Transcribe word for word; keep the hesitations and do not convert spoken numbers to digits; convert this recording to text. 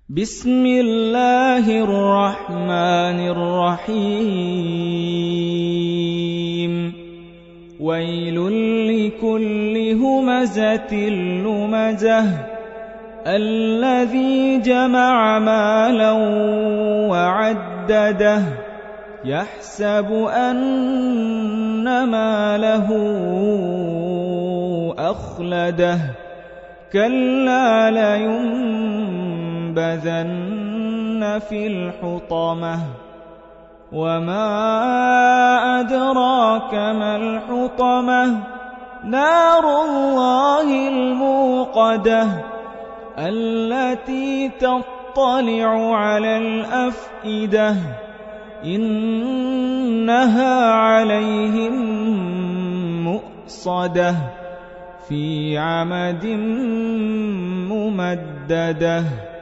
بسم الله الرحمن الرحيم ويل لكل همزة لمزة الذي جمع مالا وعدده يحسب أن ماله أخلده كلا لينبذن في الحطمة وما أدراك ما الحطمة نار الله الموقدة التي تطلع على الأفئدة إنها عليهم مؤصدة في عمد ممددة.